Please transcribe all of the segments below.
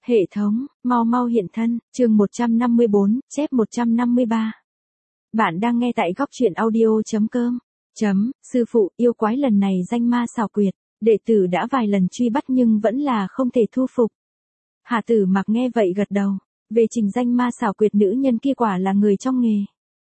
Hệ thống, mau mau hiện thân, chương 154, chép 153. Bạn đang nghe tại góc truyện audio.com. Sư phụ, yêu quái lần này danh ma xảo quyệt, đệ tử đã vài lần truy bắt nhưng vẫn là không thể thu phục. Hà Tử Mặc nghe vậy gật đầu, về trình danh ma xảo quyệt nữ nhân kia quả là người trong nghề.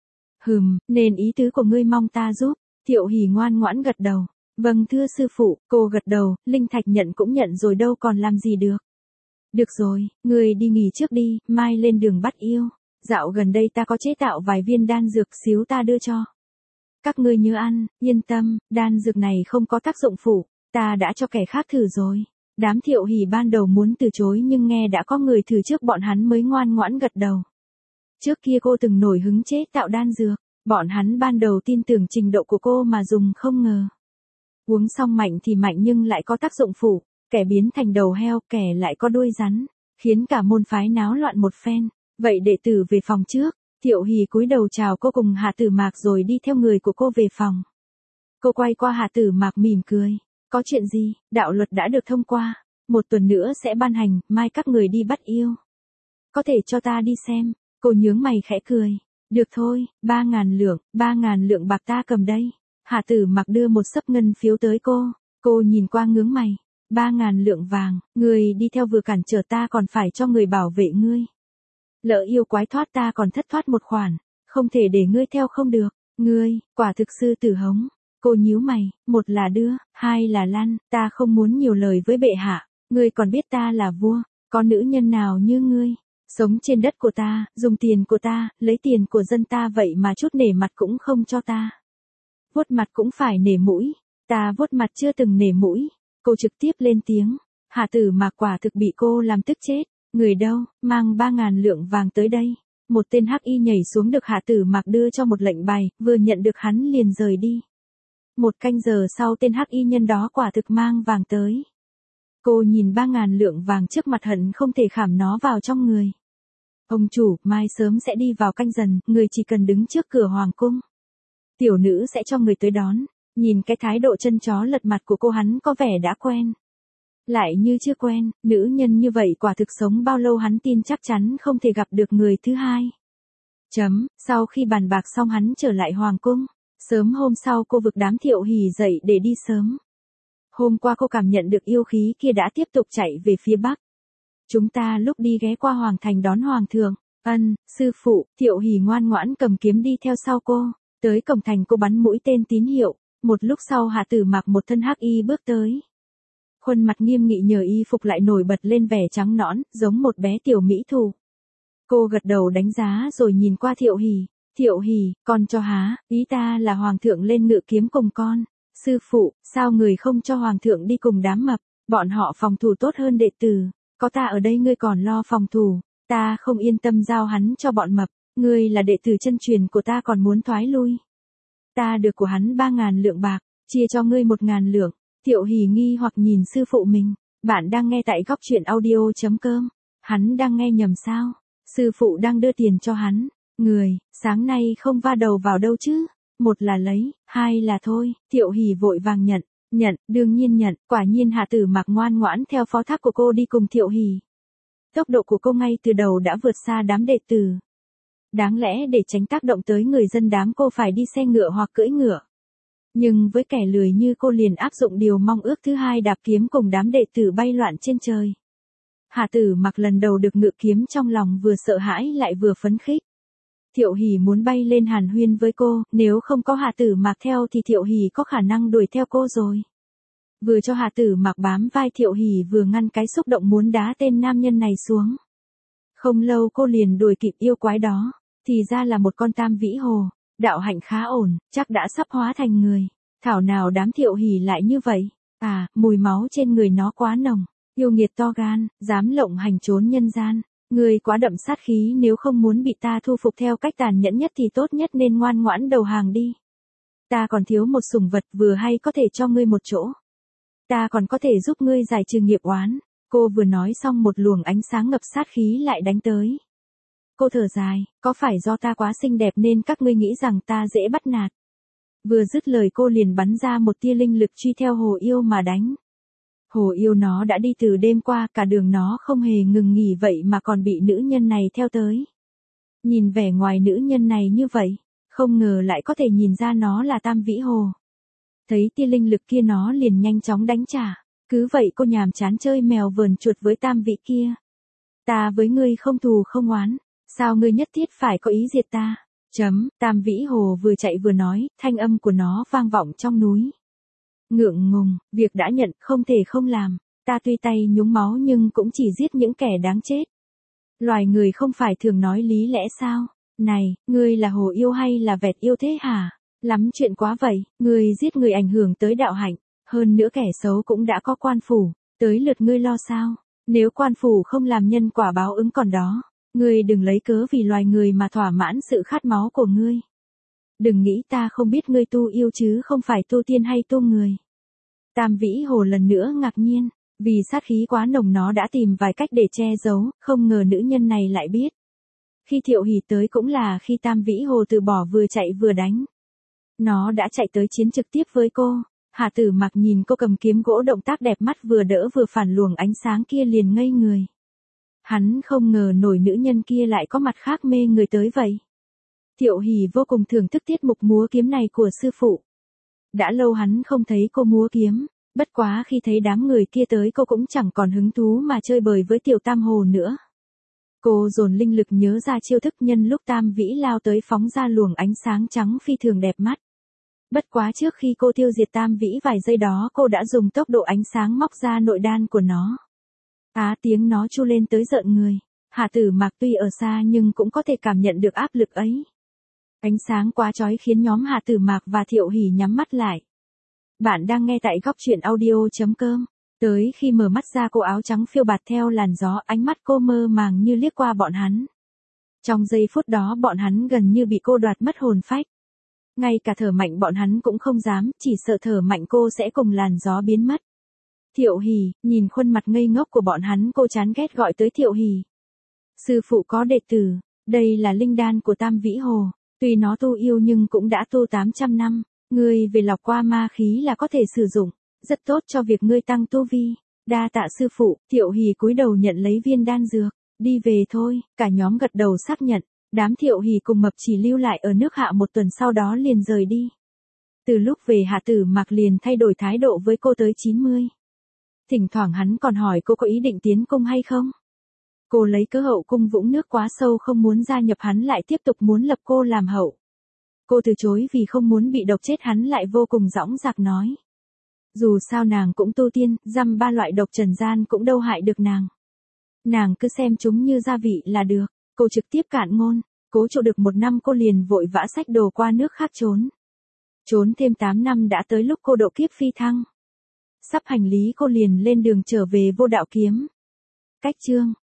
Nên ý tứ của ngươi mong ta giúp. Thiệu Hỉ ngoan ngoãn gật đầu. Vâng thưa sư phụ, cô gật đầu, linh thạch nhận cũng nhận rồi đâu còn làm gì được. Được rồi, ngươi đi nghỉ trước đi, mai lên đường bắt yêu. Dạo gần đây ta có chế tạo vài viên đan dược xíu ta đưa cho. Các ngươi nhớ ăn, yên tâm, đan dược này không có tác dụng phụ, ta đã cho kẻ khác thử rồi. Đám Thiệu Hỉ ban đầu muốn từ chối nhưng nghe đã có người thử trước bọn hắn mới ngoan ngoãn gật đầu. Trước kia cô từng nổi hứng chế tạo đan dược, bọn hắn ban đầu tin tưởng trình độ của cô mà dùng không ngờ. Uống xong mạnh thì mạnh nhưng lại có tác dụng phụ, kẻ biến thành đầu heo, kẻ lại có đuôi rắn, khiến cả môn phái náo loạn một phen. Vậy đệ tử về phòng trước. Thiệu Hỉ cúi đầu chào cô cùng Hà Tử Mặc rồi đi theo người của cô về phòng. Cô quay qua Hà Tử Mặc mỉm cười. Có chuyện gì, đạo luật đã được thông qua, 1 tuần nữa sẽ ban hành, mai các người đi bắt yêu. Có thể cho ta đi xem. Cô nhướng mày khẽ cười. Được thôi, 3.000 lượng bạc ta cầm đây. Hà Tử Mặc đưa một xấp ngân phiếu tới cô. Cô nhìn qua ngướng mày. 3.000 lượng vàng, người đi theo vừa cản trở ta còn phải cho người bảo vệ ngươi. Lỡ yêu quái thoát ta còn thất thoát một khoản, không thể để ngươi theo không được. Ngươi, quả thực sư tử hống. Cô nhíu mày, 1 là đưa, 2 là lăn, ta không muốn nhiều lời với bệ hạ. Ngươi còn biết ta là vua, có nữ nhân nào như ngươi, sống trên đất của ta, dùng tiền của ta, lấy tiền của dân ta vậy mà chút nể mặt cũng không cho ta. Vuốt mặt cũng phải nể mũi, ta vuốt mặt chưa từng nể mũi. Cô trực tiếp lên tiếng. Hà Tử Mặc quả thực bị cô làm tức chết. Người đâu, mang 3.000 lượng vàng tới đây. Một tên hắc y nhảy xuống được Hà Tử Mặc đưa cho một lệnh bài, vừa nhận được hắn liền rời đi. 1 canh giờ sau tên hắc y nhân đó quả thực mang vàng tới. Cô nhìn 3.000 lượng vàng trước mặt hận không thể khảm nó vào trong người. Ông chủ, mai sớm sẽ đi vào canh dần, người chỉ cần đứng trước cửa hoàng cung. Tiểu nữ sẽ cho người tới đón. Nhìn cái thái độ chân chó lật mặt của cô hắn có vẻ đã quen. Lại như chưa quen, nữ nhân như vậy quả thực sống bao lâu hắn tin chắc chắn không thể gặp được người thứ hai. Sau khi bàn bạc xong hắn trở lại hoàng cung. Sớm hôm sau cô vực đám Thiệu Hỉ dậy để đi sớm. Hôm qua cô cảm nhận được yêu khí kia đã tiếp tục chạy về phía bắc. Chúng ta lúc đi ghé qua hoàng thành đón hoàng thượng. Sư phụ. Thiệu Hỉ ngoan ngoãn cầm kiếm đi theo sau cô. Tới cổng thành cô bắn mũi tên tín hiệu. Một lúc sau Hà Tử Mặc một thân hắc y bước tới. Khuôn mặt nghiêm nghị nhờ y phục lại nổi bật lên vẻ trắng nõn, giống một bé tiểu mỹ thù. Cô gật đầu đánh giá rồi nhìn qua Thiệu Hỉ. Thiệu Hỉ, con cho há, ý ta là hoàng thượng lên ngự kiếm cùng con. Sư phụ, sao người không cho hoàng thượng đi cùng đám mập, bọn họ phòng thủ tốt hơn đệ tử. Có ta ở đây ngươi còn lo phòng thủ, ta không yên tâm giao hắn cho bọn mập. Ngươi là đệ tử chân truyền của ta còn muốn thoái lui. Ta được của hắn 3.000 lượng bạc, chia cho ngươi 1.000 lượng. Thiệu Hỉ nghi hoặc nhìn sư phụ mình. Bạn đang nghe tại góc truyện audio.com. Hắn đang nghe nhầm sao? Sư phụ đang đưa tiền cho hắn. Người, sáng nay không va đầu vào đâu chứ? 1 là lấy, 2 là thôi. Thiệu Hỉ vội vàng nhận, đương nhiên nhận. Quả nhiên Hà Tử Mặc ngoan ngoãn theo phó thác của cô đi cùng Thiệu Hỉ. Tốc độ của cô ngay từ đầu đã vượt xa đám đệ tử. Đáng lẽ để tránh tác động tới người dân đám cô phải đi xe ngựa hoặc cưỡi ngựa. Nhưng với kẻ lười như cô liền áp dụng điều mong ước thứ hai đạp kiếm cùng đám đệ tử bay loạn trên trời. Hà Tử Mặc lần đầu được ngự kiếm trong lòng vừa sợ hãi lại vừa phấn khích. Thiệu Hỉ muốn bay lên hàn huyên với cô, nếu không có Hà Tử Mặc theo thì Thiệu Hỉ có khả năng đuổi theo cô rồi. Vừa cho Hà Tử Mặc bám vai Thiệu Hỉ vừa ngăn cái xúc động muốn đá tên nam nhân này xuống. Không lâu cô liền đuổi kịp yêu quái đó, thì ra là một con tam vĩ hồ. Đạo hạnh khá ổn, chắc đã sắp hóa thành người. Thảo nào đám Thiệu Hỉ lại như vậy. Mùi máu trên người nó quá nồng. Yêu nghiệt to gan, dám lộng hành trốn nhân gian. Người quá đậm sát khí, nếu không muốn bị ta thu phục theo cách tàn nhẫn nhất thì tốt nhất nên ngoan ngoãn đầu hàng đi. Ta còn thiếu một sủng vật vừa hay có thể cho ngươi một chỗ. Ta còn có thể giúp ngươi giải trừ nghiệp oán. Cô vừa nói xong một luồng ánh sáng ngập sát khí lại đánh tới. Cô thở dài, có phải do ta quá xinh đẹp nên các ngươi nghĩ rằng ta dễ bắt nạt. Vừa dứt lời cô liền bắn ra một tia linh lực truy theo hồ yêu mà đánh. Hồ yêu nó đã đi từ đêm qua, cả đường nó không hề ngừng nghỉ vậy mà còn bị nữ nhân này theo tới. Nhìn vẻ ngoài nữ nhân này như vậy, không ngờ lại có thể nhìn ra nó là Tam Vĩ Hồ. Thấy tia linh lực kia nó liền nhanh chóng đánh trả. Cứ vậy cô nhàm chán chơi mèo vờn chuột với Tam Vĩ kia. Ta với ngươi không thù không oán, sao ngươi nhất thiết phải có ý diệt ta? Tam Vĩ Hồ vừa chạy vừa nói, thanh âm của nó vang vọng trong núi. Ngượng ngùng, việc đã nhận không thể không làm, ta tuy tay nhúng máu nhưng cũng chỉ giết những kẻ đáng chết. Loài người không phải thường nói lý lẽ sao? Này, ngươi là hồ yêu hay là vẹt yêu thế hả? Lắm chuyện quá vậy, ngươi giết người ảnh hưởng tới đạo hạnh, hơn nữa kẻ xấu cũng đã có quan phủ, tới lượt ngươi lo sao? Nếu quan phủ không làm nhân quả báo ứng còn đó, ngươi đừng lấy cớ vì loài người mà thỏa mãn sự khát máu của ngươi. Đừng nghĩ ta không biết ngươi tu yêu chứ không phải tu tiên hay tu người. Tam Vĩ Hồ lần nữa ngạc nhiên, vì sát khí quá nồng nó đã tìm vài cách để che giấu, không ngờ nữ nhân này lại biết. Khi Thiệu Hỷ tới cũng là khi Tam Vĩ Hồ từ bỏ vừa chạy vừa đánh. Nó đã chạy tới chiến trực tiếp với cô. Hạ Tử Mặc nhìn cô cầm kiếm gỗ động tác đẹp mắt vừa đỡ vừa phản luồng ánh sáng kia liền ngây người. Hắn không ngờ nổi nữ nhân kia lại có mặt khác mê người tới vậy. Thiệu Hỷ vô cùng thưởng thức tiết mục múa kiếm này của sư phụ. Đã lâu hắn không thấy cô múa kiếm, bất quá khi thấy đám người kia tới cô cũng chẳng còn hứng thú mà chơi bời với Tiểu Tam Hồ nữa. Cô dồn linh lực nhớ ra chiêu thức nhân lúc Tam Vĩ lao tới phóng ra luồng ánh sáng trắng phi thường đẹp mắt. Bất quá trước khi cô tiêu diệt Tam Vĩ vài giây đó cô đã dùng tốc độ ánh sáng móc ra nội đan của nó. Tiếng nó chu lên tới rợn người. Hạ Tử Mặc tuy ở xa nhưng cũng có thể cảm nhận được áp lực ấy. Ánh sáng quá chói khiến nhóm Hạ Tử Mặc và Thiệu Hỷ nhắm mắt lại. Bạn đang nghe tại góc truyện audio.com. Tới khi mở mắt ra cô áo trắng phiêu bạt theo làn gió, ánh mắt cô mơ màng như liếc qua bọn hắn. Trong giây phút đó bọn hắn gần như bị cô đoạt mất hồn phách. Ngay cả thở mạnh bọn hắn cũng không dám, chỉ sợ thở mạnh cô sẽ cùng làn gió biến mất. Thiệu Hỷ, nhìn khuôn mặt ngây ngốc của bọn hắn cô chán ghét gọi tới Thiệu Hỷ. Sư phụ có đệ tử, đây là linh đan của Tam Vĩ Hồ, tuy nó tu yêu nhưng cũng đã tu 800 năm, ngươi về lọc qua ma khí là có thể sử dụng, rất tốt cho việc ngươi tăng tu vi. Đa tạ sư phụ. Thiệu Hỷ cúi đầu nhận lấy viên đan dược, đi về thôi, cả nhóm gật đầu xác nhận. Đám Thiệu Hỷ cùng Mập Chỉ lưu lại ở nước Hạ một tuần sau đó liền rời đi. Từ lúc về Hạ Tử Mặc liền thay đổi thái độ với cô tới 90. Thỉnh thoảng hắn còn hỏi cô có ý định tiến cung hay không. Cô lấy cớ hậu cung vũng nước quá sâu không muốn gia nhập, hắn lại tiếp tục muốn lập cô làm hậu. Cô từ chối vì không muốn bị độc chết, hắn lại vô cùng dõng dạc nói. Dù sao nàng cũng tu tiên, dăm ba loại độc trần gian cũng đâu hại được nàng. Nàng cứ xem chúng như gia vị là được. Cô trực tiếp cạn ngôn, cố trụ được 1 năm cô liền vội vã xách đồ qua nước khác trốn. Trốn thêm 8 năm đã tới lúc cô độ kiếp phi thăng. Sắp hành lý cô liền lên đường trở về Vô Đạo Kiếm. Cách chương